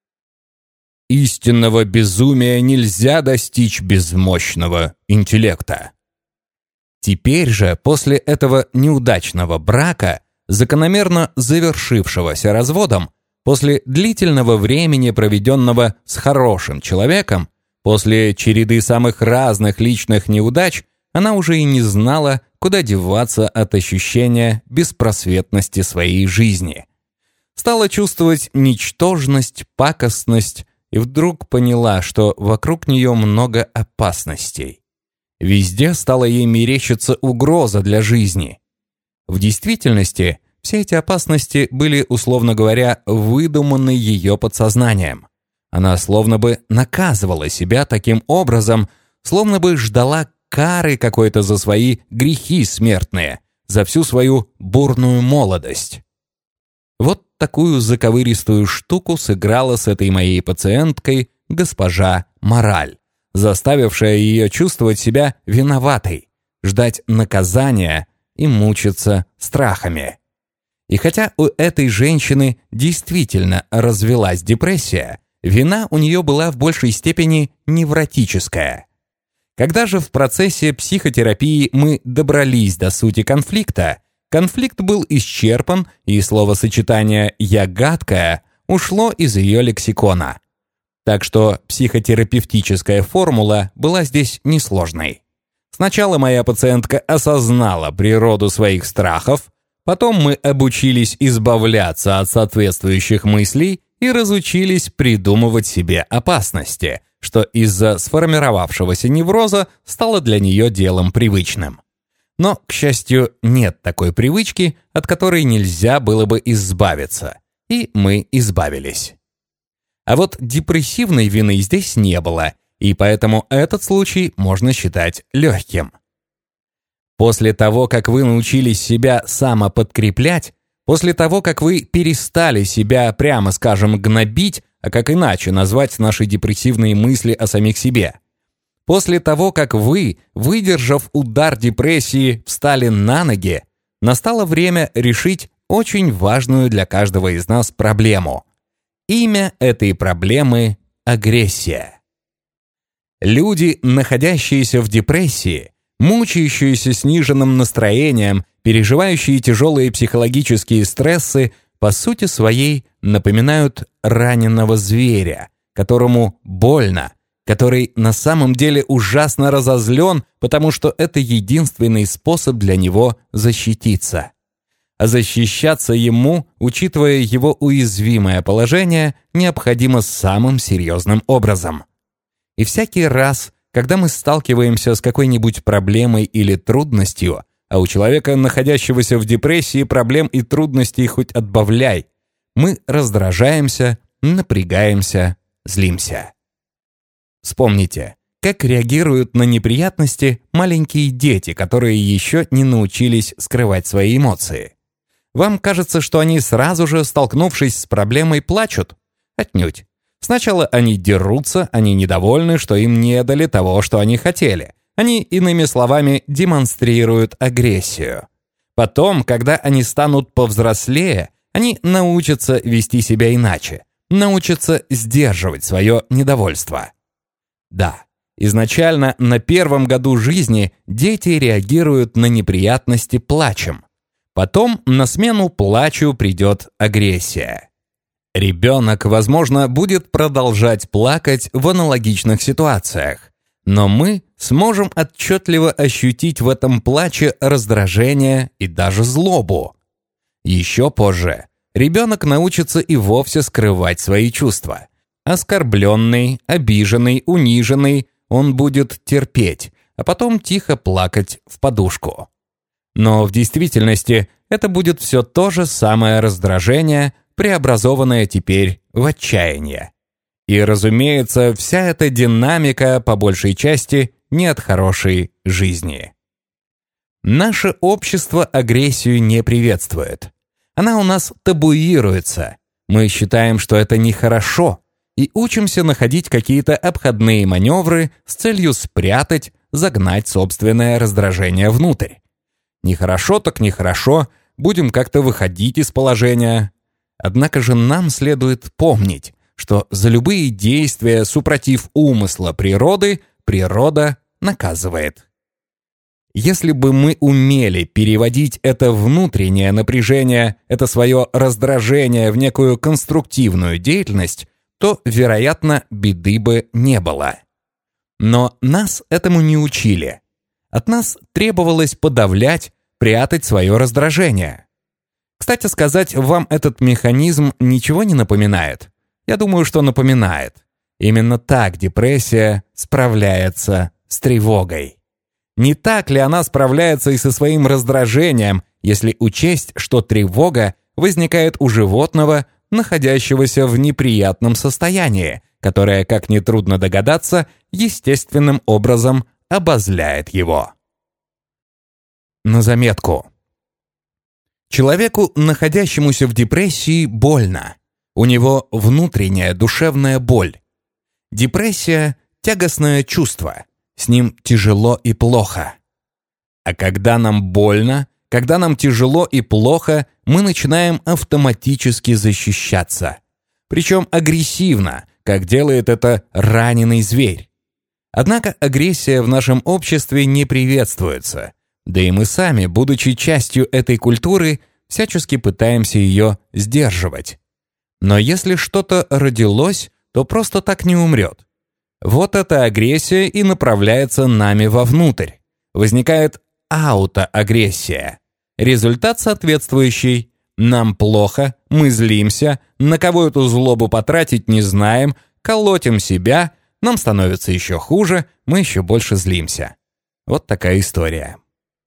Speaker 1: Истинного безумия нельзя достичь без мощного интеллекта. Теперь же, после этого неудачного брака, закономерно завершившегося разводом, после длительного времени, проведенного с хорошим человеком, после череды самых разных личных неудач, она уже и не знала, куда деваться от ощущения беспросветности своей жизни. Стала чувствовать ничтожность, пакостность, и вдруг поняла, что вокруг нее много опасностей. Везде стала ей мерещиться угроза для жизни. В действительности, все эти опасности были, условно говоря, выдуманы ее подсознанием. Она словно бы наказывала себя таким образом, словно бы ждала кары какой-то за свои грехи смертные, за всю свою бурную молодость. Вот такую заковыристую штуку сыграла с этой моей пациенткой госпожа мораль, заставившая ее чувствовать себя виноватой, ждать наказания и мучиться страхами. И хотя у этой женщины действительно развелась депрессия, вина у нее была в большей степени невротическая. Когда же в процессе психотерапии мы добрались до сути конфликта, конфликт был исчерпан, и словосочетание «я гадкая» ушло из ее лексикона. Так что психотерапевтическая формула была здесь несложной. Сначала моя пациентка осознала природу своих страхов, потом мы обучились избавляться от соответствующих мыслей, и разучились придумывать себе опасности, что из-за сформировавшегося невроза стало для нее делом привычным. Но, к счастью, нет такой привычки, от которой нельзя было бы избавиться, и мы избавились. А вот депрессивной вины здесь не было, и поэтому этот случай можно считать легким. После того, как вы научились себя самоподкреплять, после того, как вы перестали себя, прямо скажем, гнобить, а как иначе назвать наши депрессивные мысли о самих себе, после того, как вы, выдержав удар депрессии, встали на ноги, настало время решить очень важную для каждого из нас проблему. Имя этой проблемы – агрессия. Люди, находящиеся в депрессии, мучающиеся сниженным настроением, переживающие тяжелые психологические стрессы, по сути своей напоминают раненого зверя, которому больно, который на самом деле ужасно разозлен, потому что это единственный способ для него защититься. А защищаться ему, учитывая его уязвимое положение, необходимо самым серьезным образом. И всякий раз, когда мы сталкиваемся с какой-нибудь проблемой или трудностью, а у человека, находящегося в депрессии, проблем и трудностей хоть отбавляй, мы раздражаемся, напрягаемся, злимся. Вспомните, как реагируют на неприятности маленькие дети, которые еще не научились скрывать свои эмоции. Вам кажется, что они сразу же, столкнувшись с проблемой, плачут? Отнюдь. Сначала они дерутся, они недовольны, что им не дали того, что они хотели. Они, иными словами, демонстрируют агрессию. Потом, когда они станут повзрослее, они научатся вести себя иначе, научатся сдерживать свое недовольство. Да, изначально на первом году жизни дети реагируют на неприятности плачем. Потом на смену плачу придет агрессия. Ребенок, возможно, будет продолжать плакать в аналогичных ситуациях, но мы сможем отчетливо ощутить в этом плаче раздражение и даже злобу. Еще позже ребенок научится и вовсе скрывать свои чувства. Оскорбленный, обиженный, униженный, он будет терпеть, а потом тихо плакать в подушку. Но в действительности это будет все то же самое раздражение, преобразованное теперь в отчаяние. И, разумеется, вся эта динамика, по большей части, не от хорошей жизни. Наше общество агрессию не приветствует. Она у нас табуируется. Мы считаем, что это нехорошо, и учимся находить какие-то обходные маневры с целью спрятать, загнать собственное раздражение внутрь. Нехорошо так нехорошо, будем как-то выходить из положения. Однако же нам следует помнить, что за любые действия супротив умысла природы, природа наказывает. Если бы мы умели переводить это внутреннее напряжение, это свое раздражение в некую конструктивную деятельность, то, вероятно, беды бы не было. Но нас этому не учили. От нас требовалось подавлять, прятать свое раздражение. Кстати сказать, вам этот механизм ничего не напоминает? Я думаю, что напоминает. Именно так депрессия справляется с тревогой. Не так ли она справляется и со своим раздражением, если учесть, что тревога возникает у животного, находящегося в неприятном состоянии, которое, как нетрудно догадаться, естественным образом обозляет его. На заметку. Человеку, находящемуся в депрессии, больно. У него внутренняя душевная боль. Депрессия – тягостное чувство. С ним тяжело и плохо. А когда нам больно, когда нам тяжело и плохо, мы начинаем автоматически защищаться. Причем агрессивно, как делает это раненый зверь. Однако агрессия в нашем обществе не приветствуется. Да и мы сами, будучи частью этой культуры, всячески пытаемся ее сдерживать. Но если что-то родилось, то просто так не умрет. Вот эта агрессия и направляется нами вовнутрь. Возникает аутоагрессия. Результат соответствующий Нам плохо, мы злимся, на кого эту злобу потратить не знаем, колотим себя, нам становится еще хуже, мы еще больше злимся. Вот такая история.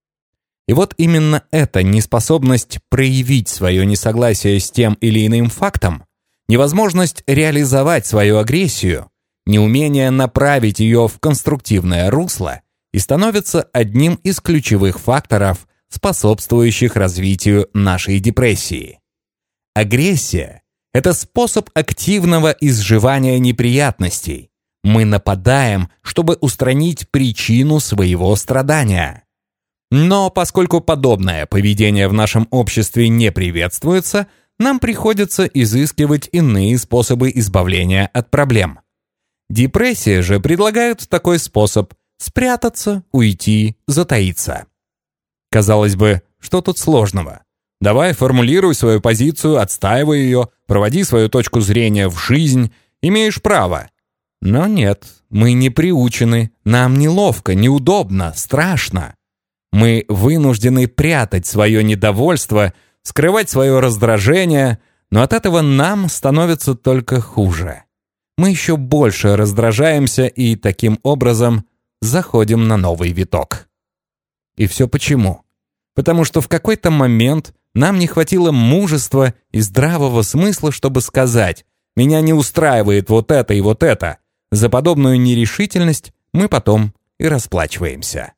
Speaker 1: И вот именно эта неспособность проявить свое несогласие с тем или иным фактом, невозможность реализовать свою агрессию, неумение направить ее в конструктивное русло и становится одним из ключевых факторов, способствующих развитию нашей депрессии. Агрессия – это способ активного изживания неприятностей. Мы нападаем, чтобы устранить причину своего страдания. Но поскольку подобное поведение в нашем обществе не приветствуется, нам приходится изыскивать иные способы избавления от проблем. Депрессия же предлагает такой способ – спрятаться, уйти, затаиться. Казалось бы, что тут сложного? Давай формулируй свою позицию, отстаивай ее, проводи свою точку зрения в жизнь, имеешь право. Но нет, мы не приучены, нам неловко, неудобно, страшно. Мы вынуждены прятать свое недовольство, скрывать свое раздражение, но от этого нам становится только хуже. Мы еще больше раздражаемся и таким образом заходим на новый виток. И все почему? Потому что в какой-то момент нам не хватило мужества и здравого смысла, чтобы сказать: «Меня не устраивает вот это и вот это». За подобную нерешительность мы потом и расплачиваемся.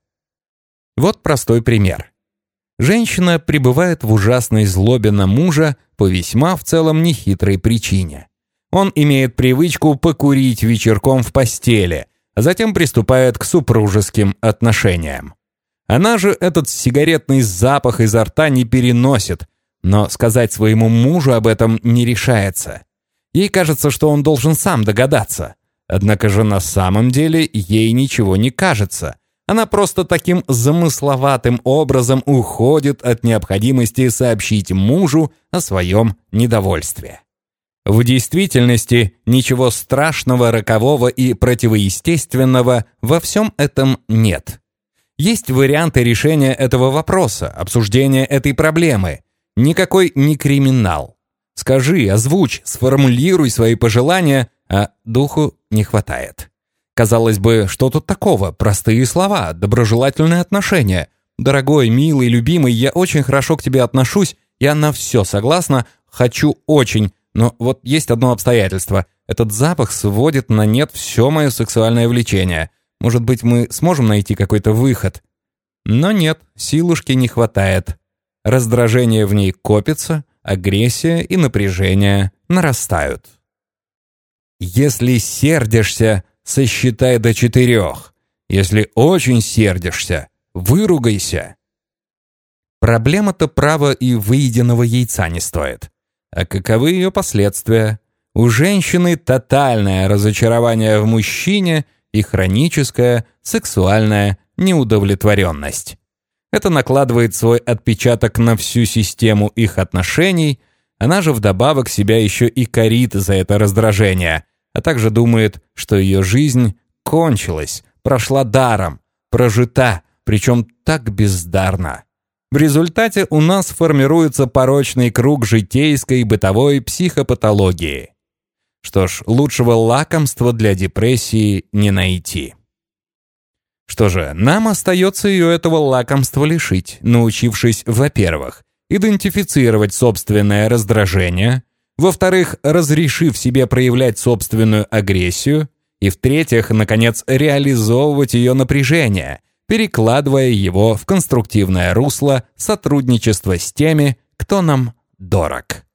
Speaker 1: Вот простой пример. Женщина пребывает в ужасной злобе на мужа по весьма в целом нехитрой причине. Он имеет привычку покурить вечерком в постели, а затем приступает к супружеским отношениям. Она же этот сигаретный запах изо рта не переносит, но сказать своему мужу об этом не решается. Ей кажется, что он должен сам догадаться. Однако же на самом деле ей ничего не кажется. Она просто таким замысловатым образом уходит от необходимости сообщить мужу о своем недовольстве. В действительности ничего страшного, рокового и противоестественного во всем этом нет. Есть варианты решения этого вопроса, обсуждения этой проблемы. Никакой не криминал. Скажи, озвучь, сформулируй свои пожелания, а духу не хватает. Казалось бы, что тут такого? Простые слова, доброжелательные отношения. Дорогой, милый, любимый, я очень хорошо к тебе отношусь, я на все согласна, хочу очень, но вот есть одно обстоятельство. Этот запах сводит на нет все мое сексуальное влечение. Может быть, мы сможем найти какой-то выход? Но нет, силушки не хватает. Раздражение в ней копится, агрессия и напряжение нарастают. Если сердишься, сосчитай до четырех. Если очень сердишься, выругайся. Проблема-то право и выеденного яйца не стоит. А каковы ее последствия? У женщины тотальное разочарование в мужчине и хроническая сексуальная неудовлетворенность. Это накладывает свой отпечаток на всю систему их отношений, она же вдобавок себя еще и корит за это раздражение, а также думает, что ее жизнь кончилась, прошла даром, прожита, причем так бездарно. В результате у нас формируется порочный круг житейской бытовой психопатологии. Что ж, лучшего лакомства для депрессии не найти. Что же, нам остается ее этого лакомства лишить, научившись, во-первых, идентифицировать собственное раздражение, во-вторых, разрешив себе проявлять собственную агрессию, и в-третьих, наконец, реализовывать ее напряжение, перекладывая его в конструктивное русло сотрудничества с теми, кто нам дорог.